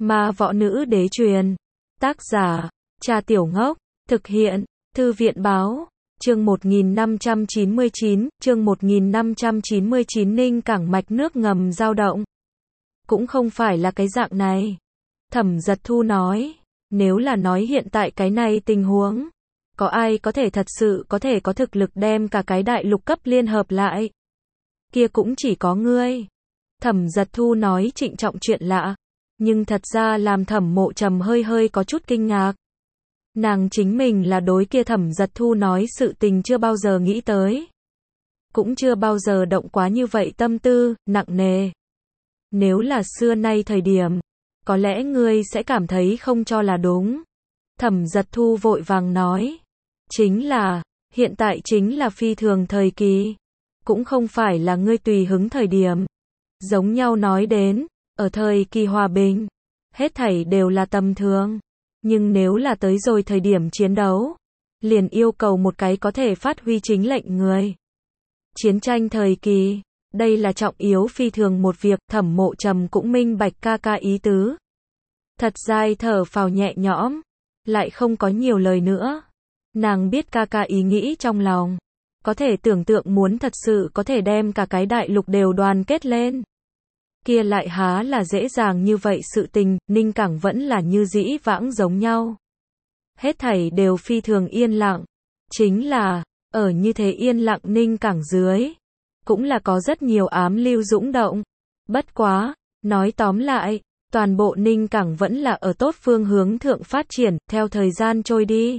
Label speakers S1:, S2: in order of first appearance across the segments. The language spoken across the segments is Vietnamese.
S1: Ma võ nữ đế truyền. Tác giả, Cha Tiểu Ngốc. Thực hiện, Thư viện báo. Chương 1599, chương 1599 Ninh Cảng mạch nước ngầm dao động. Cũng không phải là cái dạng này. Thẩm Giật Thu nói, nếu là nói hiện tại cái này tình huống, có ai có thể thật sự có thể có thực lực đem cả cái đại lục cấp liên hợp lại? Kia cũng chỉ có ngươi. Thẩm Giật Thu nói trịnh trọng chuyện lạ, nhưng thật ra làm Thẩm Mộ Trầm hơi hơi có chút kinh ngạc. Nàng chính mình là đối kia Thẩm Giật Thu nói sự tình chưa bao giờ nghĩ tới. Cũng chưa bao giờ động quá như vậy tâm tư, nặng nề. Nếu là xưa nay thời điểm, có lẽ ngươi sẽ cảm thấy không cho là đúng. Thẩm Giật Thu vội vàng nói. Chính là, hiện tại chính là phi thường thời kỳ. Cũng không phải là ngươi tùy hứng thời điểm. Giống nhau nói đến, ở thời kỳ hòa bình, hết thảy đều là tầm thường. Nhưng nếu là tới rồi thời điểm chiến đấu, liền yêu cầu một cái có thể phát huy chính lệnh người. Chiến tranh thời kỳ, đây là trọng yếu phi thường một việc. Thẩm Mộ Trầm cũng minh bạch ca ca ý tứ. Thật dài thở phào nhẹ nhõm, lại không có nhiều lời nữa. Nàng biết ca ca ý nghĩ trong lòng, có thể tưởng tượng muốn thật sự có thể đem cả cái đại lục đều đoàn kết lên. Kia lại há là dễ dàng như vậy sự tình. Ninh Cảng vẫn là như dĩ vãng giống nhau. Hết thảy đều phi thường yên lặng. Chính là, ở như thế yên lặng Ninh Cảng dưới, cũng là có rất nhiều ám lưu dũng động. Bất quá, nói tóm lại, toàn bộ Ninh Cảng vẫn là ở tốt phương hướng thượng phát triển. Theo thời gian trôi đi,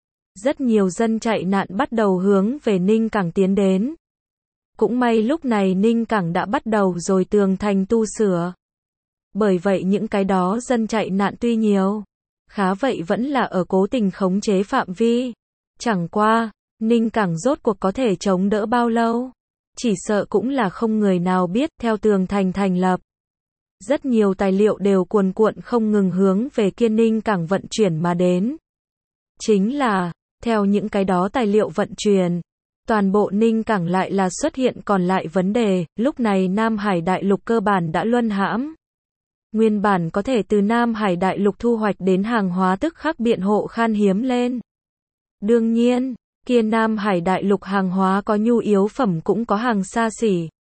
S1: rất nhiều dân chạy nạn bắt đầu hướng về Ninh Cảng tiến đến. Cũng may lúc này Ninh Cảng đã bắt đầu rồi tường thành tu sửa. Bởi vậy những cái đó dân chạy nạn tuy nhiều, khá vậy vẫn là ở cố tình khống chế phạm vi. Chẳng qua, Ninh Cảng rốt cuộc có thể chống đỡ bao lâu? Chỉ sợ cũng là không người nào biết. Theo tường thành thành lập, rất nhiều tài liệu đều cuồn cuộn không ngừng hướng về kia Ninh Cảng vận chuyển mà đến. Chính là, theo những cái đó tài liệu vận chuyển, toàn bộ Ninh Cảng lại là xuất hiện còn lại vấn đề. Lúc này Nam Hải đại lục cơ bản đã luân hãm. Nguyên bản có thể từ Nam Hải đại lục thu hoạch đến hàng hóa tức khắc biện hộ khan hiếm lên. Đương nhiên, kia Nam Hải đại lục hàng hóa có nhu yếu phẩm cũng có hàng xa xỉ.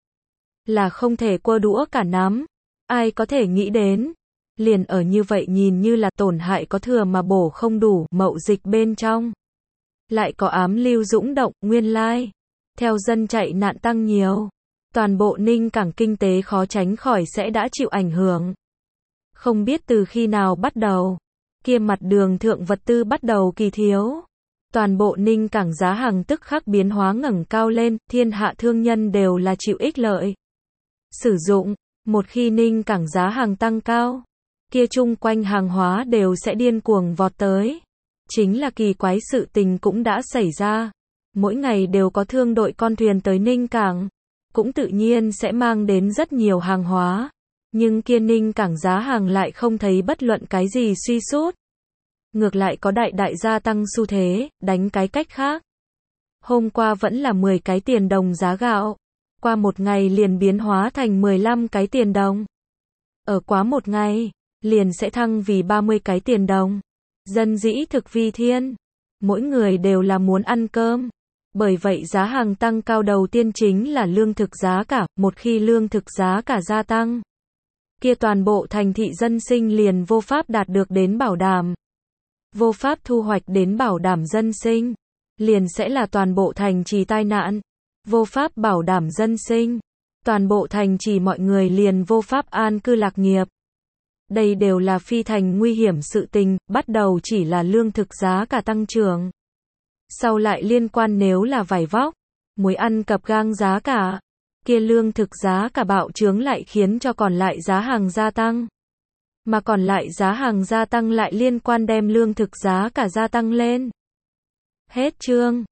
S1: Là không thể quơ đũa cả nắm. Ai có thể nghĩ đến, liền ở như vậy nhìn như là tổn hại có thừa mà bổ không đủ mậu dịch bên trong. Lại có ám lưu dũng động. Nguyên lai, theo dân chạy nạn tăng nhiều, toàn bộ Ninh Cảng kinh tế khó tránh khỏi sẽ đã chịu ảnh hưởng. Không biết từ khi nào bắt đầu, kia mặt đường thượng vật tư bắt đầu kỳ thiếu. Toàn bộ Ninh Cảng giá hàng tức khắc biến hóa ngẩng cao lên. Thiên hạ thương nhân đều là chịu ích lợi sử dụng. Một khi Ninh Cảng giá hàng tăng cao, kia chung quanh hàng hóa đều sẽ điên cuồng vọt tới. Chính là kỳ quái sự tình cũng đã xảy ra. Mỗi ngày đều có thương đội con thuyền tới Ninh Cảng, cũng tự nhiên sẽ mang đến rất nhiều hàng hóa. Nhưng kia Ninh Cảng giá hàng lại không thấy bất luận cái gì suy sút. Ngược lại có đại gia tăng xu thế. Đánh cái cách khác, hôm qua vẫn là 10 cái tiền đồng giá gạo, qua một ngày liền biến hóa thành 15 cái tiền đồng. Ở quá một ngày, liền sẽ thăng vì 30 cái tiền đồng. Dân dĩ thực vi thiên, mỗi người đều là muốn ăn cơm. Bởi vậy giá hàng tăng cao đầu tiên chính là lương thực giá cả. Một khi lương thực giá cả gia tăng, kia toàn bộ thành thị dân sinh liền vô pháp đạt được đến bảo đảm. Vô pháp thu hoạch đến bảo đảm dân sinh, liền sẽ là toàn bộ thành trì tai nạn. Vô pháp bảo đảm dân sinh, toàn bộ thành trì mọi người liền vô pháp an cư lạc nghiệp. Đây đều là phi thành nguy hiểm sự tình. Bắt đầu chỉ là lương thực giá cả tăng trưởng, sau lại liên quan nếu là vải vóc, muối ăn cập gang giá cả, kia lương thực giá cả bạo chướng lại khiến cho còn lại giá hàng gia tăng. Mà còn lại giá hàng gia tăng lại liên quan đem lương thực giá cả gia tăng lên. Hết chương.